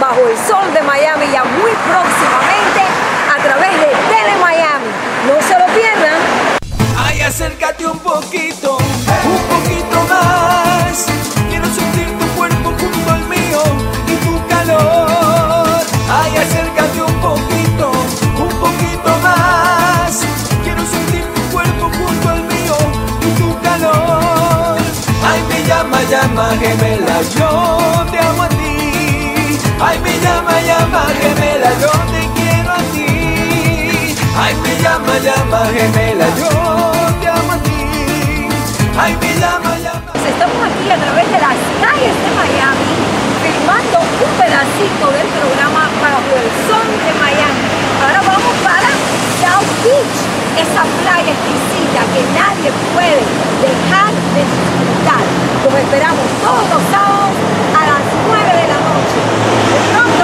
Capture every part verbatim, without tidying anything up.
Bajo el Sol de Miami, ya muy próximamente a través de Tele Miami. No se lo pierdan. Ay, acércate un poquito, un poquito más. Quiero sentir tu cuerpo junto al mío y tu calor. Ay, acércate un poquito, un poquito más. Quiero sentir tu cuerpo junto al mío y tu calor. Ay, me llama, llama, gemela, yo te amo a ti. Ay, me llama, llama, gemela, yo te quiero a ti. Ay, me llama, llama, gemela, yo te amo a ti. Ay, me llama, llama. Estamos aquí a través de las calles de Miami, filmando un pedacito del programa Bajo el Sol de Miami. Ahora vamos para South Beach, esa playa exquisita que nadie puede dejar de disfrutar. Los esperamos todos los sábados a las nueve de la noche. De pronto.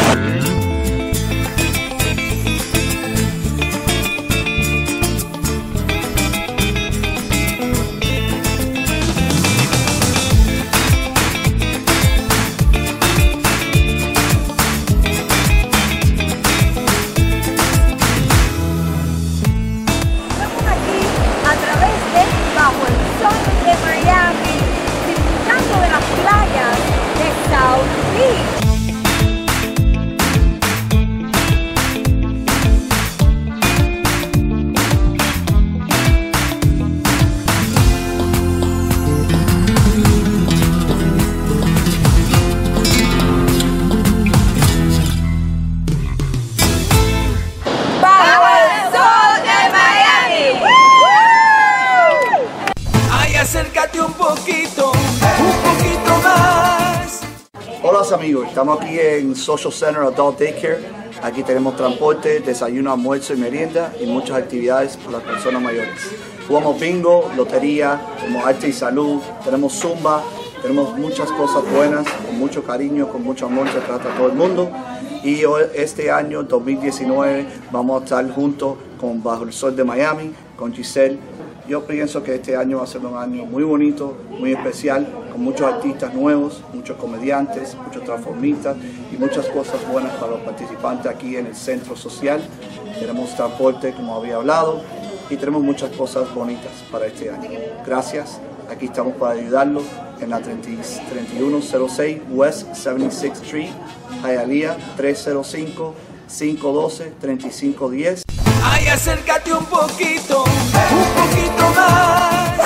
Acércate un poquito, un poquito más. Hola amigos, estamos aquí en Social Center Adult Daycare. Aquí tenemos transporte, desayuno, almuerzo y merienda y muchas actividades para las personas mayores. Jugamos bingo, lotería, tenemos arte y salud, tenemos zumba, tenemos muchas cosas buenas, con mucho cariño, con mucho amor se trata a todo el mundo. Y hoy, este año, dos mil diecinueve, vamos a estar juntos con Bajo el Sol de Miami, con Giselle. Yo pienso que este año va a ser un año muy bonito, muy especial, con muchos artistas nuevos, muchos comediantes, muchos transformistas y muchas cosas buenas para los participantes aquí en el centro social. Tenemos transporte, como había hablado, y tenemos muchas cosas bonitas para este año. Gracias, aquí estamos para ayudarlos en la treinta y uno cero seis West setenta y sexta Street, Hialeah, tres cero cinco, cinco uno dos, tres cinco uno cero. Ay, acércate un poquito, un poquito más.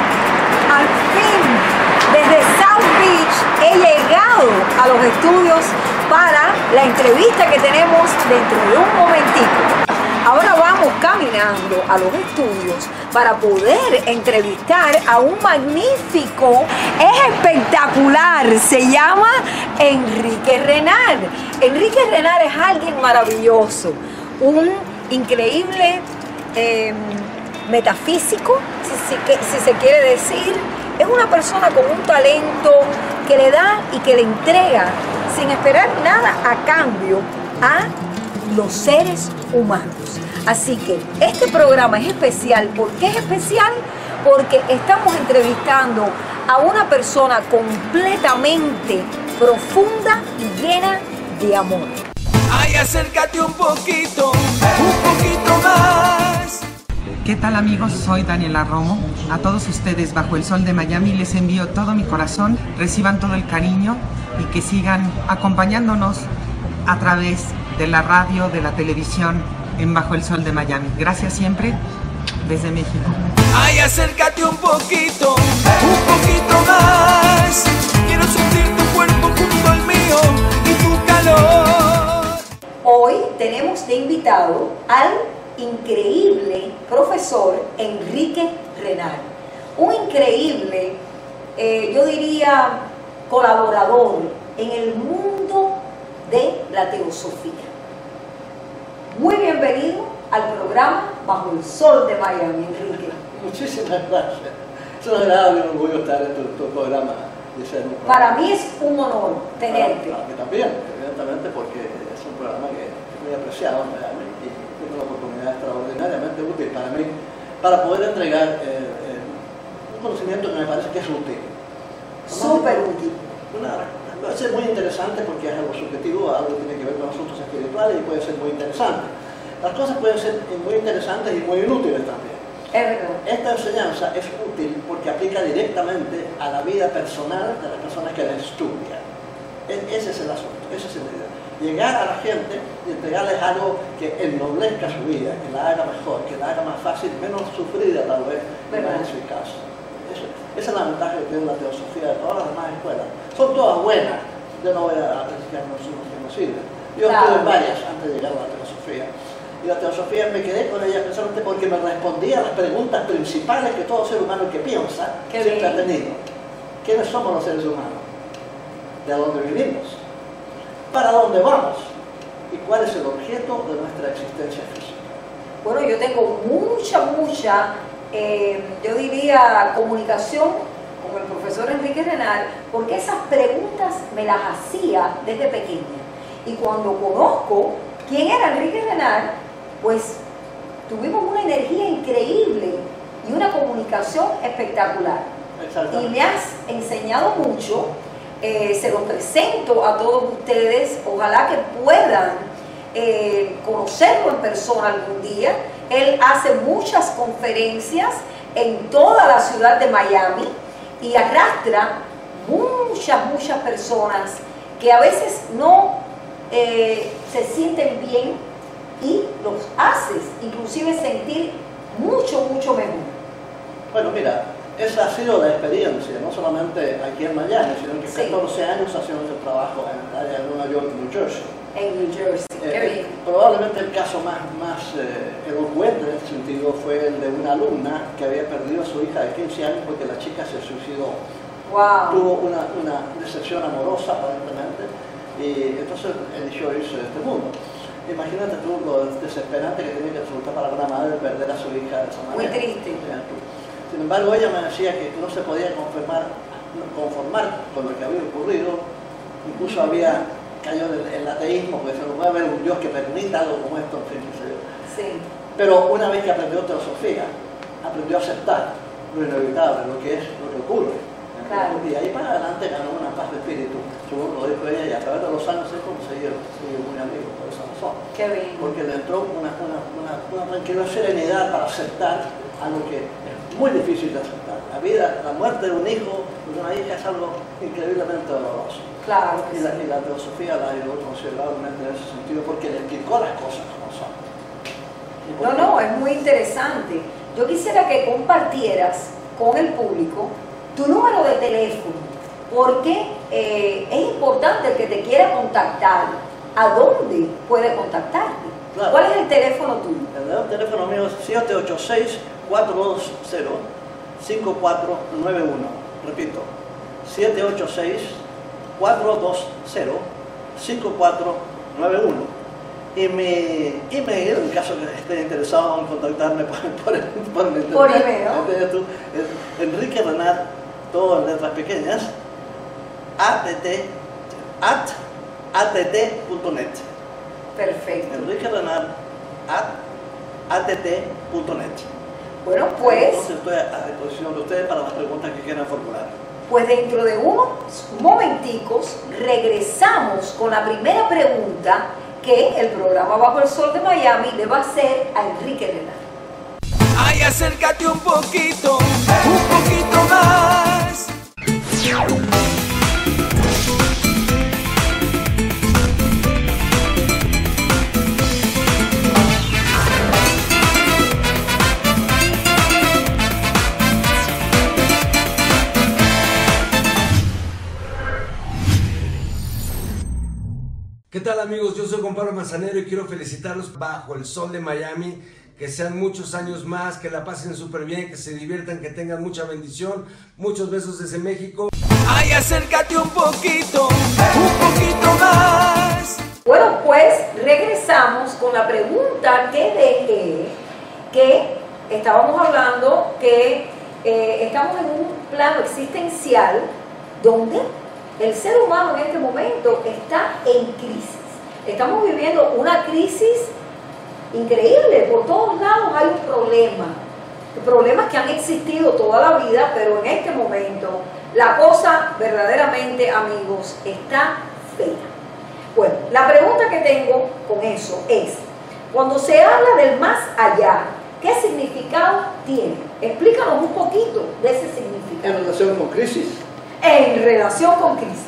Al fin, desde South Beach he llegado a los estudios para la entrevista que tenemos dentro de un momentito. Ahora vamos caminando a los estudios para poder entrevistar a un magnífico, es espectacular, se llama Enrique Renard. Enrique Renard es alguien maravilloso, un increíble eh, metafísico, si, si, si se quiere decir. Es una persona con un talento que le da y que le entrega sin esperar nada a cambio a los seres humanos. Así que este programa es especial. ¿Por qué es especial? Porque estamos entrevistando a una persona completamente profunda y llena de amor. Ay, acércate un poquito, un poquito más. ¿Qué tal amigos? Soy Daniela Romo. A todos ustedes Bajo el Sol de Miami les envío todo mi corazón. Reciban todo el cariño y que sigan acompañándonos a través de la radio, de la televisión en Bajo el Sol de Miami. Gracias siempre desde México. Ay, acércate un poquito, un poquito más. Quiero sentir tu cuerpo junto al mío y tu calor. Hoy tenemos de invitado al increíble profesor Enrique Renard. Un increíble, eh, yo diría, colaborador en el mundo de la teosofía. Muy bienvenido al programa Bajo el Sol de Miami, Enrique. Muchísimas gracias. Es un agradable orgullo estar en tu, tu programa. De ser un programa. Para mí es un honor tenerte. Para, para mí también, evidentemente, porque es un programa que es muy apreciado realmente y tengo una oportunidad extraordinariamente útil para mí, para poder entregar eh, eh, un conocimiento que me parece que es útil. Súper útil. Una, puede ser muy interesante porque es algo subjetivo, algo que tiene que ver con asuntos espirituales y puede ser muy interesante. Las cosas pueden ser muy interesantes y muy inútiles también. Es verdad. Esta enseñanza es útil porque aplica directamente a la vida personal de las personas que la estudian. Ese es el asunto, esa es la idea. Llegar a la gente y entregarles algo que ennoblezca su vida, que la haga mejor, que la haga más fácil, menos sufrida tal vez, más eficaz. Eso, esa es la ventaja que tiene la teosofía de todas las demás escuelas. Son todas buenas, yo no voy a criticar no son que no sirven. Yo claro. estuve en varias antes de llegar a la teosofía. Y la teosofía me quedé con ella precisamente porque me respondía a las preguntas principales que todo ser humano que piensa Qué siempre bien. ha tenido. ¿Quiénes somos los seres humanos? ¿De dónde vivimos? ¿Para dónde vamos? ¿Y cuál es el objeto de nuestra existencia física? Bueno, yo tengo mucha, mucha, eh, yo diría, comunicación con el profesor Enrique Renard, porque esas preguntas me las hacía desde pequeña. Y cuando conozco quién era Enrique Renard, pues tuvimos una energía increíble y una comunicación espectacular. Y me has enseñado mucho. Eh, se los presento a todos ustedes, ojalá que puedan eh, conocerlo en persona algún día. Él hace muchas conferencias en toda la ciudad de Miami y arrastra muchas, muchas personas que a veces no eh, se sienten bien y los haces inclusive sentir mucho, mucho mejor. Bueno, mira, esa ha sido la experiencia, no solamente aquí en Miami, sino que sí. catorce años haciendo ese trabajo en el área de Nueva York y New Jersey. En New Jersey, eh, qué bien. Probablemente el caso más, más eh, elocuente en este sentido fue el de una alumna que había perdido a su hija de quince años porque la chica se suicidó. Wow. Tuvo una, una decepción amorosa aparentemente y entonces eligió irse de este mundo. Imagínate tú lo desesperante que tiene que resultar para una madre perder a su hija de esa manera. Muy triste. Sin embargo, ella me decía que no se podía conformar, conformar con lo que había ocurrido. Incluso había caído en el ateísmo, porque se no puede haber un Dios que permita algo como esto, en fin, qué sé yo. Sí. Pero una vez que aprendió teosofía, aprendió a aceptar lo inevitable, lo que es, lo que ocurre. Claro. Y ahí para adelante ganó una paz de espíritu, según lo dijo ella, y a través de los años se consiguió, sigue muy amigo por esa razón. Qué bien. Porque le entró una, una, una, una tranquilidad, serenidad para aceptar algo que es muy difícil de aceptar. La vida, la muerte de un hijo, de una hija, es algo increíblemente doloroso. Claro. Y la, y la teosofía la ayudó considerablemente en ese sentido porque le explicó las cosas como son. No, no, es muy interesante. Yo quisiera que compartieras con el público tu número de teléfono, porque eh, es importante el que te quiera contactar, ¿a dónde puede contactarte? Claro. ¿Cuál es el teléfono tuyo? El teléfono mío es siete ocho seis, cuatro dos cero, cinco cuatro nueve uno. Repito, siete ocho seis, cuatro dos cero, cinco cuatro nueve uno. Y mi email, en caso que estés interesado en contactarme por, por, por el internet, por email, ¿no? es Enrique Renard, todo en letras pequeñas, att, at, att punto net. Perfecto. Enrique Renard, at, att punto net. Bueno, pues, Entonces estoy a disposición de ustedes para las preguntas que quieran formular. pues dentro de unos momenticos regresamos con la primera pregunta que el programa Bajo el Sol de Miami le va a hacer a Enrique Renard. Ay, acércate un poquito, un poquito más. ¿Qué tal, amigos? Yo soy Juan Pablo Manzanero y quiero felicitarlos bajo el sol de Miami, que sean muchos años más, que la pasen súper bien, que se diviertan, que tengan mucha bendición, muchos besos desde México. Ay, acércate un poquito, un poquito más. Bueno, pues regresamos con la pregunta que dejé, que estábamos hablando que eh, estamos en un plano existencial donde el ser humano en este momento está en crisis. Estamos viviendo una crisis increíble. Por todos lados hay un problema. Problemas que han existido toda la vida, pero en este momento la cosa verdaderamente, amigos, está fea. Bueno, la pregunta que tengo con eso es, cuando se habla del más allá, ¿qué significado tiene? Explícanos un poquito de ese significado. En relación con crisis. En relación con crisis.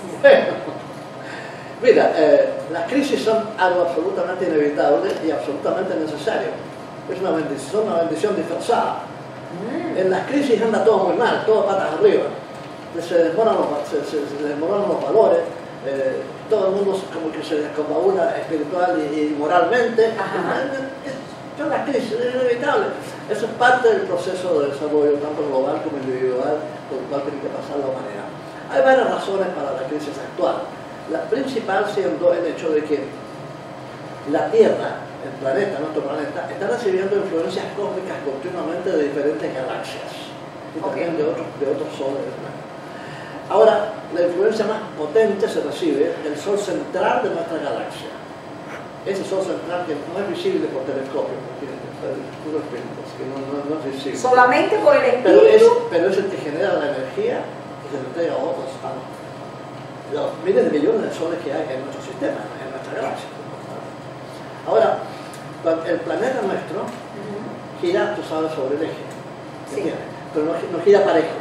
Mira, eh, las crisis son algo absolutamente inevitable y absolutamente necesario. Es una bendición, una bendición disfrazada. Mm. En las crisis anda todo muy mal, todo patas arriba. Se desmoran los, se, se, se desmoran los valores, eh, todo el mundo como que se descompagula espiritual y, y moralmente. Son las crisis, es inevitable. Eso es parte del proceso de desarrollo, tanto global como individual, por el cual tiene que pasar la humanidad. Hay varias razones para la crisis actual. La principal siendo el hecho de que la Tierra, el planeta, nuestro planeta, está recibiendo influencias cósmicas continuamente de diferentes galaxias y también de otros, de otros soles. Ahora, la influencia más potente se recibe del Sol central de nuestra galaxia. Ese Sol central que no es visible por telescopio, porque es puro espíritu, que no, no, no es visible. Solamente por el espíritu. Pero es, pero es el que genera la energía que se le entrega a otros, a los miles de millones de soles que hay en nuestro sistema, en nuestra galaxia. Ahora, el planeta nuestro gira, tú sabes, sobre el eje, sí. Pero no, no gira parejo.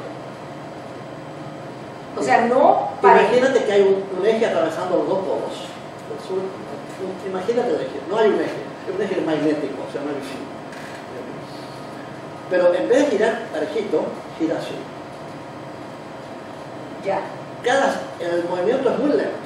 O sea, no parejo. Imagínate que hay un, un eje atravesando los dos polos, el sur. Imagínate el eje, no hay un eje, es un eje magnético, o sea, no es visible. Pero en vez de girar parejito, gira así. Ya. Cada, el movimiento es muy lento.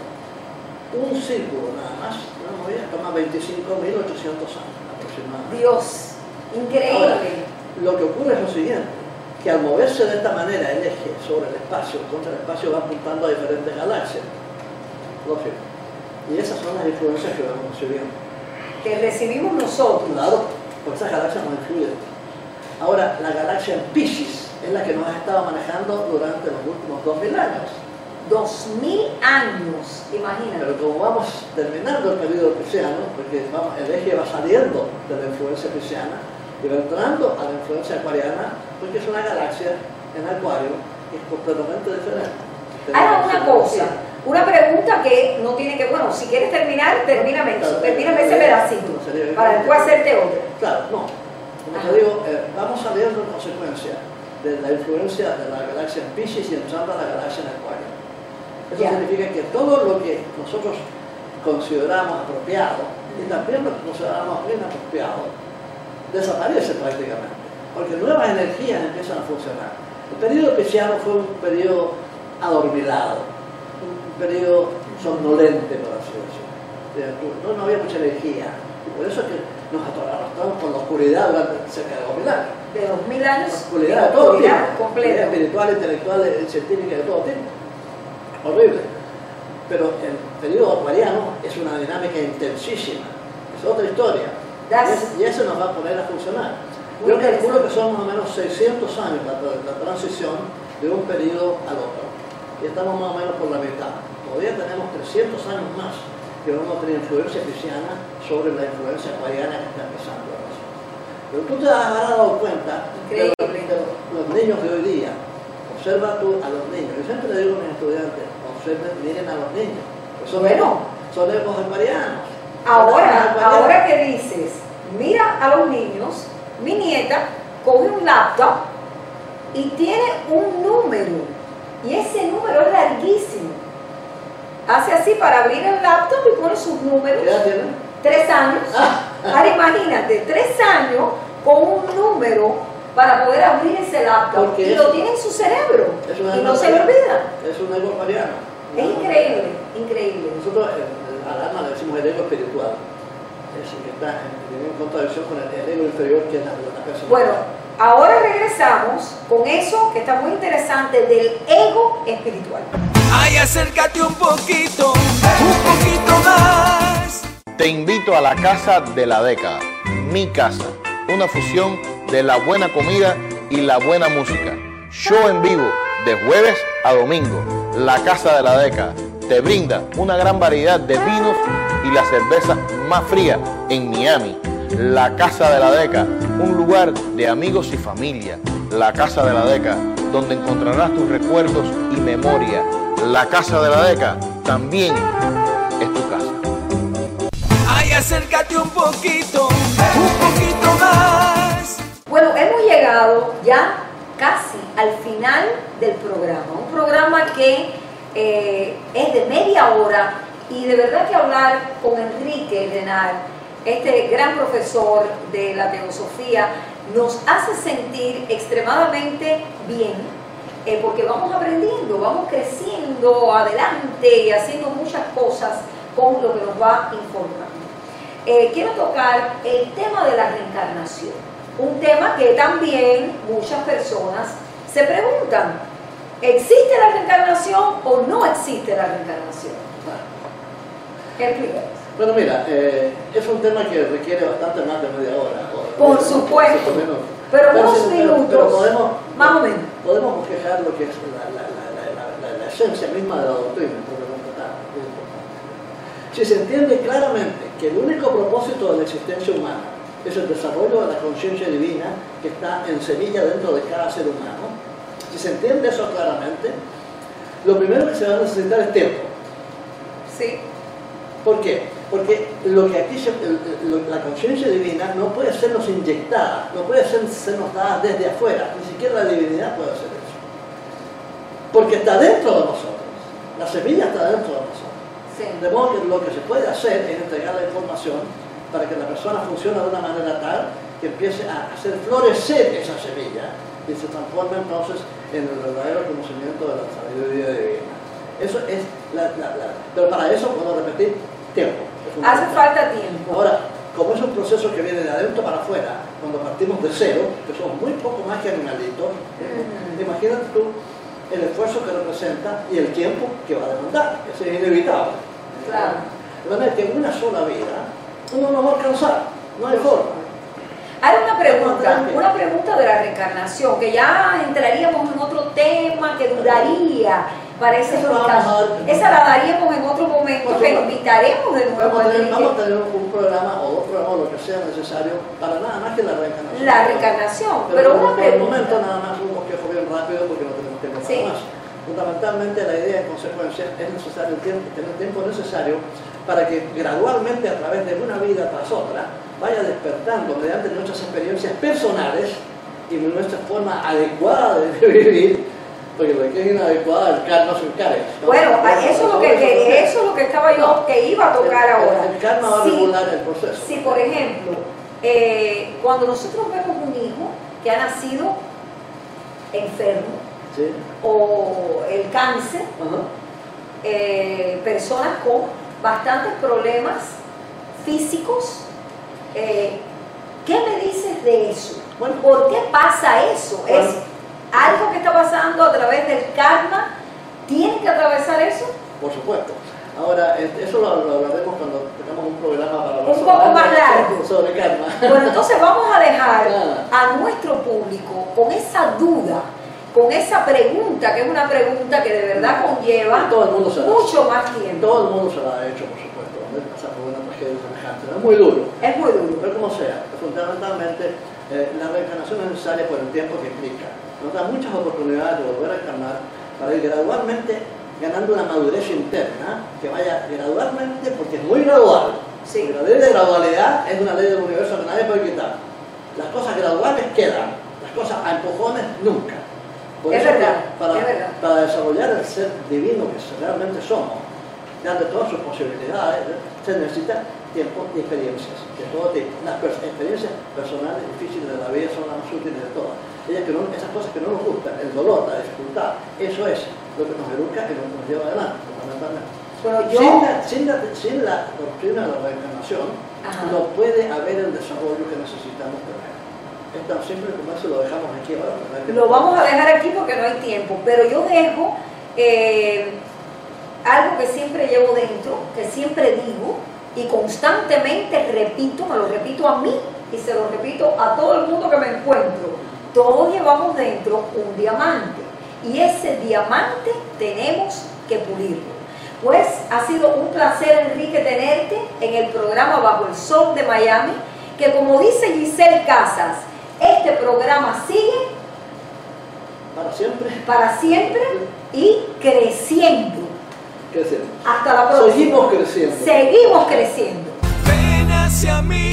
Un círculo nada más, una movida, toma veinticinco mil ochocientos años aproximadamente. Dios, increíble. Ahora, lo que ocurre es lo siguiente, que al moverse de esta manera el eje sobre el espacio, contra el espacio va apuntando a diferentes galaxias. Lógico. Y esas son las influencias que vamos recibiendo. Que recibimos nosotros. Claro, porque esas galaxias nos influyen. Ahora, la galaxia en Piscis es la que nos ha estado manejando durante los últimos dos mil años. Dos mil años, imagínate. Pero como vamos terminando el periodo pisciano, porque vamos, el eje va saliendo de la influencia pisciana y va entrando a la influencia acuariana, porque es una galaxia en Acuario que es completamente diferente. Ahora una cosa, una pregunta que no tiene que, bueno, si quieres terminar, termíname eso, termíname ese pedacito, para después hacerte otro. Claro, no. Como te digo, eh, vamos saliendo en consecuencia de la influencia de la galaxia en Piscis y entrando a la galaxia en Acuario. Eso yeah. significa que todo lo que nosotros consideramos apropiado y también lo que consideramos inapropiado desaparece prácticamente, porque nuevas energías empiezan a funcionar. El periodo pisciano fue un periodo adormilado, un periodo somnolente, por así decirlo. No, no había mucha energía, y por eso es que nos arrastramos por la oscuridad durante cerca de dos mil años. De dos mil años, la oscuridad de todo tipo, completa, espiritual, intelectual, científica, de todo tipo. Horrible. Pero el periodo acuariano es una dinámica intensísima, es otra historia. Y, y eso nos va a poner a funcionar. Yo calculo que son más o menos seiscientos años la, la transición de un periodo al otro. Y estamos más o menos por la mitad. Todavía tenemos trescientos años más que vamos a tener influencia pisciana sobre la influencia acuariana que está empezando. Pero tú te habrás dado cuenta de los, de los niños de hoy día. Observa tú a los niños. Yo siempre le digo a mis estudiantes, observen, miren a los niños. Son, bueno, son ecos acuarianos. Ahora, ahora que dices, mira a los niños, mi nieta coge un laptop y tiene un número. Y ese número es larguísimo. Hace así para abrir el laptop y pone sus números. ¿Qué edad tiene? Tres años. Ahora imagínate, tres años con un número para poder abrir ese laptop. Porque y eso, lo tiene en su cerebro. Y no se le olvida. Es un ego acuariano. Es increíble, increíble. Nosotros al alma le decimos el ego espiritual. Es decir, que está en contradicción con el, el ego inferior que es la, la persona. Bueno, ahora regresamos con eso que está muy interesante del ego espiritual. Ay, acércate un poquito, un poquito más. Te invito a la Casa de la Década, mi casa, una fusión de la buena comida y la buena música. Show en vivo de jueves a domingo. La Casa de la Década te brinda una gran variedad de vinos y la cerveza más fría en Miami. La Casa de la Década, un lugar de amigos y familia. La Casa de la Década, donde encontrarás tus recuerdos y memoria. La Casa de la Década también es tu casa. Ay, acércate un poquito, un poquito más. Bueno, hemos llegado ya casi al final del programa. Un programa que eh, es de media hora y de verdad que hablar con Enrique Renard, este gran profesor de la teosofía, nos hace sentir extremadamente bien, eh, porque vamos aprendiendo, vamos creciendo adelante y haciendo muchas cosas con lo que nos va informando. Eh, quiero tocar el tema de la reencarnación, un tema que también muchas personas se preguntan, ¿existe la reencarnación o no existe la reencarnación? Explícanos. Bueno, mira, eh, es un tema que requiere bastante más de media hora. O, Por o, supuesto, menos. pero Pero unos sí, pero- minutos, pero podemos, más o menos. Podemos bosquejar lo que es la, la, la, la, la, la esencia misma de la doctrina, porque no está muy importante. Si se entiende claramente que el único propósito de la existencia humana es el desarrollo de la conciencia divina que está en semilla dentro de cada ser humano, si se entiende eso claramente, lo primero que se va a necesitar es tiempo. Sí. ¿Por qué? Porque lo que aquí se, lo, la conciencia divina no puede sernos inyectada, no puede ser, sernos dada desde afuera, ni siquiera la divinidad puede hacer eso. Porque está dentro de nosotros, la semilla está dentro de nosotros. Sí. De modo que lo que se puede hacer es entregar la información para que la persona funcione de una manera tal que empiece a hacer florecer esa semilla y se transforme entonces en el verdadero conocimiento de la sabiduría divina. Eso es la, la, la, pero para eso puedo repetir tiempo. Hace falta tiempo. Ahora, como es un proceso que viene de adentro para afuera, cuando partimos de cero, que somos muy poco más que animalitos, Mm. imagínate tú el esfuerzo que representa y el tiempo que va a demandar. Eso es inevitable. Claro. De manera que en una sola vida uno no va a alcanzar, no hay forma. Hay una pregunta, una pregunta de la reencarnación, que ya entraríamos en otro tema que duraría para esa Eso lo vamos explicación. a dar. Esa la daríamos en otro momento, Por que supuesto. invitaremos de nuevo Vamos a a, tener, Enrique. vamos a tener un programa o dos programas o lo que sea necesario para nada más que la reencarnación. La reencarnación, Pero, pero por, una por el pregunta. momento nada más un bosquejo bien rápido porque no tenemos tiempo Sí. para más. Fundamentalmente la idea en consecuencia es necesario el tiempo, tener el tiempo necesario para que gradualmente a través de una vida tras otra vaya despertando mediante nuestras experiencias personales y nuestra forma adecuada de vivir, porque lo que es inadecuada el karma se encarga. Bueno, eso es lo que, que- eso es lo que estaba yo, que iba a tocar El- el- ahora. El karma va a Si- regular el proceso. Si, por ejemplo, eh, cuando nosotros vemos un hijo que ha nacido enfermo, Sí. o el cáncer, Ajá. eh, personas con bastantes problemas físicos, eh, ¿qué me dices de eso? Bueno. ¿Por qué pasa eso? Bueno. ¿Es algo que está pasando a través del karma? ¿Tiene que atravesar eso? Por supuesto. Ahora, este, eso lo, lo hablaremos cuando tengamos un programa para hablar Un poco sobre- más largo. sobre karma. Bueno, entonces vamos a dejar Nada. a nuestro público con esa duda, con esa pregunta, que es una pregunta que de verdad conlleva Todo el mundo se la hace. mucho más tiempo. Todo el mundo se lo ha hecho, por supuesto. ¿no? Pasar por una tragedia semejante. Es muy duro. Es muy duro. Pero como sea, fundamentalmente eh, la reencarnación es necesaria por el tiempo que implica. Nos da muchas oportunidades de volver a encarnar para ir gradualmente ganando una madurez interna que vaya gradualmente, porque es muy gradual. Sí. Porque la ley de gradualidad es una ley del universo que nadie puede quitar. Las cosas graduales quedan, las cosas a empujones nunca. Por Es eso verdad, que para, es verdad. para desarrollar el ser divino que realmente somos, dando todas sus posibilidades, ¿eh? se necesita tiempo y experiencias de todo tipo. Las pers- experiencias personales difíciles de la vida son las más útiles de todas. Ellas que no, esas cosas que no nos gustan, el dolor, la dificultad, eso es lo que nos educa y lo que nos lleva adelante, fundamentalmente. Bueno, yo... Sin, la, sin, la, sin la doctrina de la reencarnación, Ajá. no puede haber el desarrollo que necesitamos tener. Es tan simple como eso, lo dejamos aquí ahora. no hay que- Lo vamos a dejar aquí porque no hay tiempo, pero yo dejo eh, algo que siempre llevo dentro, que siempre digo y constantemente repito, me lo repito a mí y se lo repito a todo el mundo que me encuentro. Todos llevamos dentro un diamante y ese diamante tenemos que pulirlo. Pues ha sido un placer, Enrique, tenerte en el programa Bajo el Sol de Miami, que como dice Giselle Casas, este programa sigue Para siempre. Para siempre y creciendo. Creciendo. Hasta la próxima. Seguimos creciendo. Seguimos creciendo. Ven hacia mí.